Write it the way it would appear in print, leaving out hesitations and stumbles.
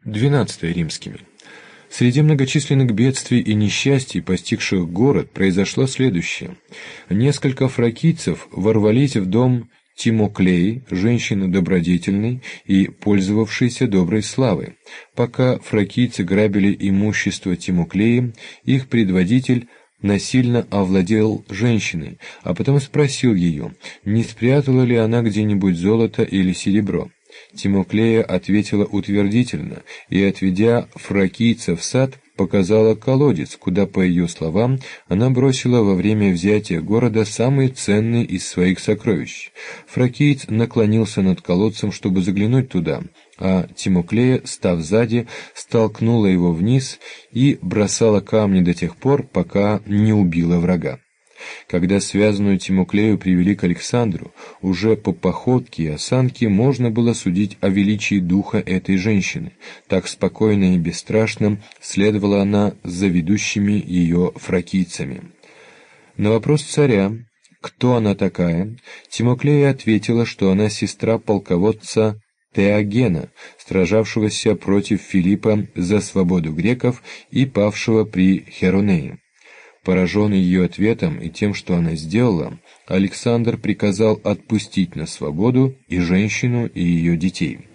12 римскими. Среди многочисленных бедствий и несчастий, постигших город, произошло следующее. Несколько фракийцев ворвались в дом Тимоклеи, женщины добродетельной и пользовавшейся доброй славой. Пока фракийцы грабили имущество Тимоклеи, их предводитель насильно овладел женщиной, а потом спросил ее, не спрятала ли она где-нибудь золото или серебро. Тимоклея ответила утвердительно и, отведя фракийца в сад, показала колодец, куда, по ее словам, она бросила во время взятия города самые ценные из своих сокровищ. Фракиец наклонился над колодцем, чтобы заглянуть туда, а Тимоклея, став сзади, столкнула его вниз и бросала камни до тех пор, пока не убила врага. Когда связанную Тимоклею привели к Александру, уже по походке и осанке можно было судить о величии духа этой женщины. Так спокойно и бесстрашно следовала она за ведущими ее фракийцами. На вопрос царя, кто она такая, Тимоклея ответила, что она сестра полководца Теогена, сражавшегося против Филиппа за свободу греков и павшего при Херонее. Пораженный ее ответом и тем, что она сделала, Александр приказал отпустить на свободу и женщину, и ее детей.